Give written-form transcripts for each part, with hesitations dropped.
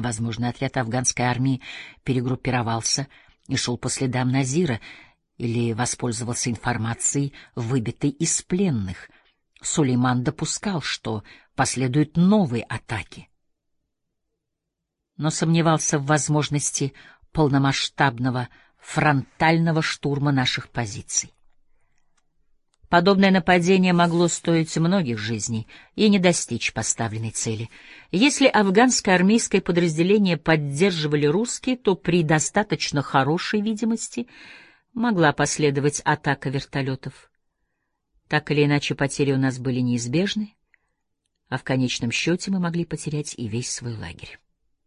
Возможно, отряд афганской армии перегруппировался и шел по следам Назира или воспользовался информацией, выбитой из пленных. Сулейман допускал, что последуют новые атаки, но сомневался в возможности полномасштабного фронтального штурма наших позиций. Подобное нападение могло стоить многих жизней и не достичь поставленной цели. Если афганское армейское подразделение поддерживали русские, то при достаточно хорошей видимости могла последовать атака вертолетов. Так или иначе, потери у нас были неизбежны, а в конечном счете мы могли потерять и весь свой лагерь.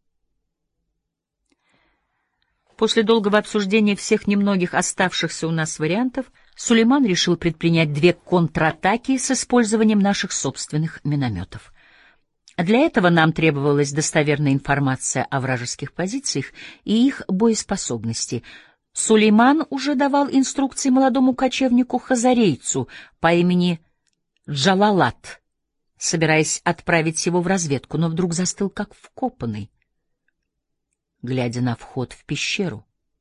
После долгого обсуждения всех немногих оставшихся у нас вариантов, Сулейман решил предпринять 2 контратаки с использованием наших собственных минометов. Для этого нам требовалась достоверная информация о вражеских позициях и их боеспособности. Сулейман уже давал инструкции молодому кочевнику-хазарейцу по имени Джалалат, собираясь отправить его в разведку, но вдруг застыл как вкопанный, глядя на вход в пещеру.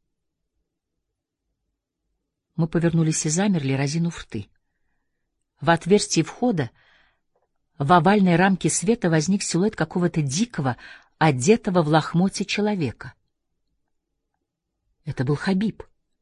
Мы повернулись и замерли, разинув рты. В отверстии входа, в овальной рамке света, возник силуэт какого-то дикого, одетого в лохмотья человека. Это был Хабиб.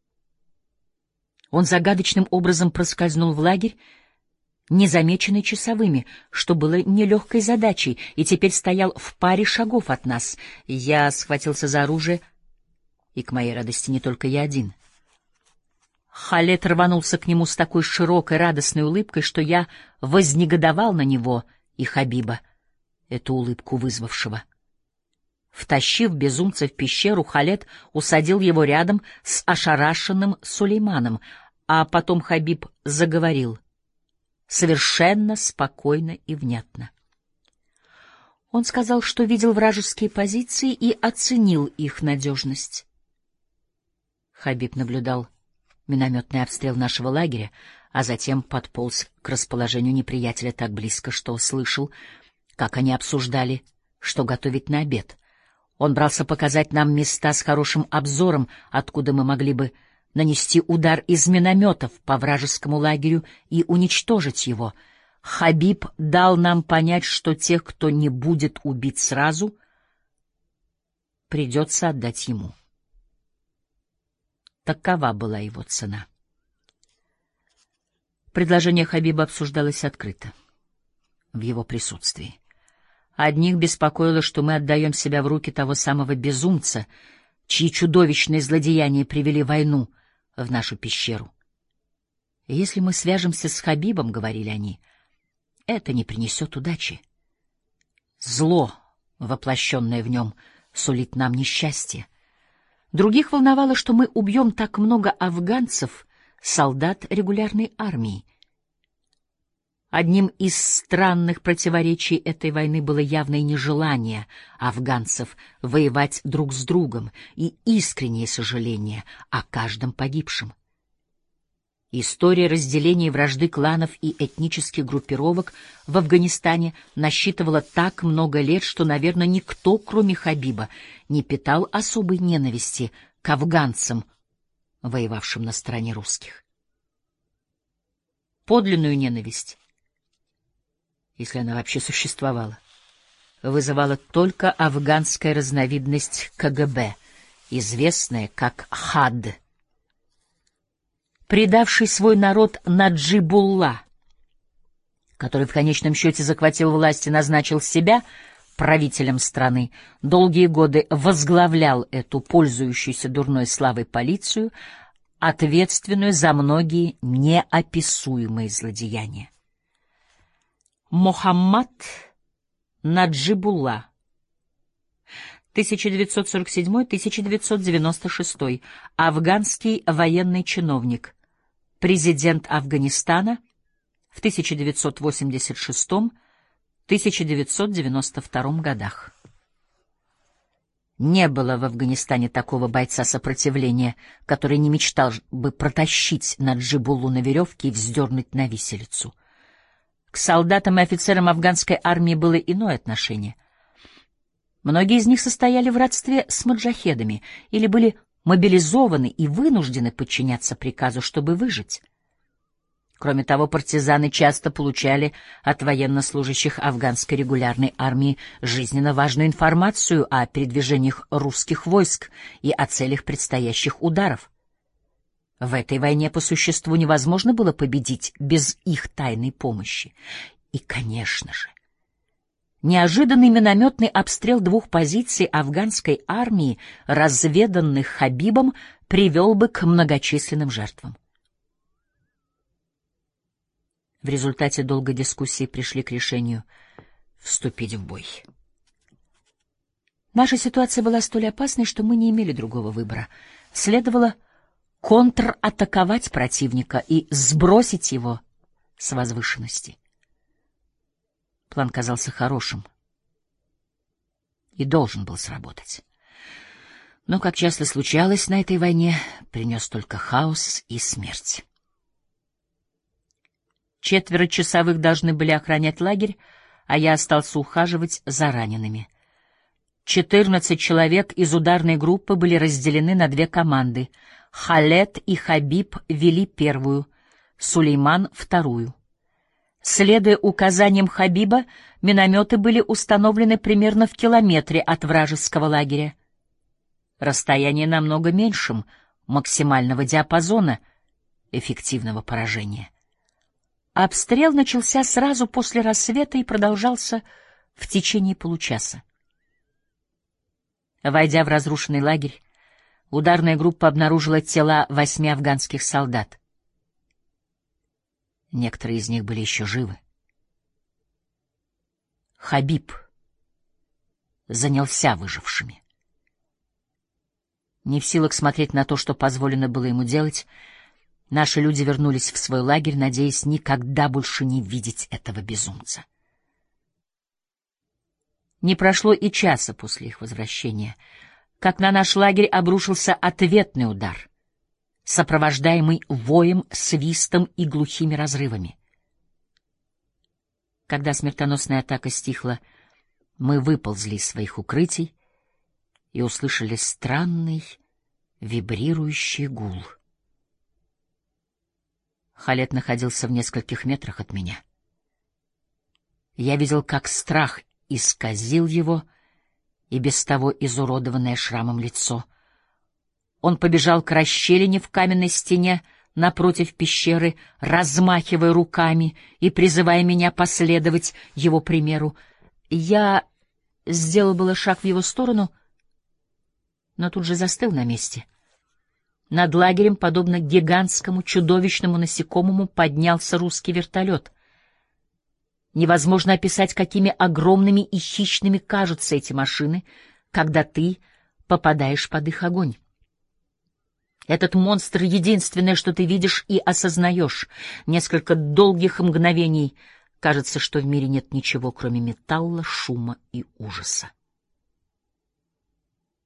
Он загадочным образом проскользнул в лагерь, незамеченный часовыми, что было нелегкой задачей, и теперь стоял в паре шагов от нас. Я схватился за оружие, и, к моей радости, не только я один. Халед рванулся к нему с такой широкой радостной улыбкой, что я вознегодовал на него и Хабиба, эту улыбку вызвавшего. Втащив безумца в пещеру, Халед усадил его рядом с ошарашенным Сулейманом, а потом Хабиб заговорил совершенно спокойно и внятно. Он сказал, что видел вражеские позиции и оценил их надежность. Хабиб наблюдал минометный обстрел нашего лагеря, а затем подполз к расположению неприятеля так близко, что слышал, как они обсуждали, что готовить на обед. Он брался показать нам места с хорошим обзором, откуда мы могли бы нанести удар из минометов по вражескому лагерю и уничтожить его. Хабиб дал нам понять, что тех, кто не будет убит сразу, придется отдать ему. Такова была его цена. Предложение Хабиба обсуждалось открыто, в его присутствии. Одних беспокоило, что мы отдаем себя в руки того самого безумца, чьи чудовищные злодеяния привели войну в нашу пещеру. И если мы свяжемся с Хабибом, — говорили они, — это не принесет удачи. Зло, воплощенное в нем, сулит нам несчастье. Других волновало, что мы убьем так много афганцев, солдат регулярной армии. Одним из странных противоречий этой войны было явное нежелание афганцев воевать друг с другом и искреннее сожаление о каждом погибшем. История разделения и вражды кланов и этнических группировок в Афганистане насчитывала так много лет, что, наверное, никто, кроме Хабиба, не питал особой ненависти к афганцам, воевавшим на стороне русских. Подлинную ненависть, если она вообще существовала, вызывала только афганская разновидность КГБ, известная как ХАД, предавший свой народ Наджибулла, который в конечном счете захватил власть и назначил себя правителем страны, долгие годы возглавлял эту пользующуюся дурной славой полицию, ответственную за многие неописуемые злодеяния. Мохаммад Наджибулла, 1947-1996, афганский военный чиновник, президент Афганистана в 1986-1992 годах. Не было в Афганистане такого бойца сопротивления, который не мечтал бы протащить Наджибуллу на веревке и вздернуть на виселицу. К солдатам и офицерам афганской армии было иное отношение. Многие из них состояли в родстве с маджахедами или были мобилизованы и вынуждены подчиняться приказу, чтобы выжить. Кроме того, партизаны часто получали от военнослужащих афганской регулярной армии жизненно важную информацию о передвижениях русских войск и о целях предстоящих ударов. В этой войне по существу невозможно было победить без их тайной помощи. И, конечно же, неожиданный минометный обстрел двух позиций афганской армии, разведанных Хабибом, привел бы к многочисленным жертвам. В результате долгой дискуссии пришли к решению вступить в бой. Наша ситуация была столь опасной, что мы не имели другого выбора. Следовало контратаковать противника и сбросить его с возвышенности. План казался хорошим и должен был сработать. Но, как часто случалось на этой войне, принес только хаос и смерть. 4 часовых должны были охранять лагерь, а я остался ухаживать за ранеными. 14 человек из ударной группы были разделены на 2 команды. Халед и Хабиб вели первую, Сулейман — вторую. Следуя указаниям Хабиба, минометы были установлены примерно в километре от вражеского лагеря. Расстояние намного меньшим максимального диапазона эффективного поражения. Обстрел начался сразу после рассвета и продолжался в течение получаса. Войдя в разрушенный лагерь, ударная группа обнаружила тела 8 афганских солдат. Некоторые из них были еще живы. Хабиб занялся выжившими. Не в силах смотреть на то, что позволено было ему делать, наши люди вернулись в свой лагерь, надеясь никогда больше не видеть этого безумца. Не прошло и часа после их возвращения, как на наш лагерь обрушился ответный удар, сопровождаемый воем, свистом и глухими разрывами. Когда смертоносная атака стихла, мы выползли из своих укрытий и услышали странный вибрирующий гул. Халед находился в нескольких метрах от меня. Я видел, как страх исказил его и без того изуродованное шрамом лицо. Он побежал к расщелине в каменной стене напротив пещеры, размахивая руками и призывая меня последовать его примеру. Я сделал было шаг в его сторону, но тут же застыл на месте. Над лагерем, подобно гигантскому чудовищному насекомому, поднялся русский вертолет. Невозможно описать, какими огромными и хищными кажутся эти машины, когда ты попадаешь под их огонь. Этот монстр — единственное, что ты видишь и осознаешь. Несколько долгих мгновений кажется, что в мире нет ничего, кроме металла, шума и ужаса.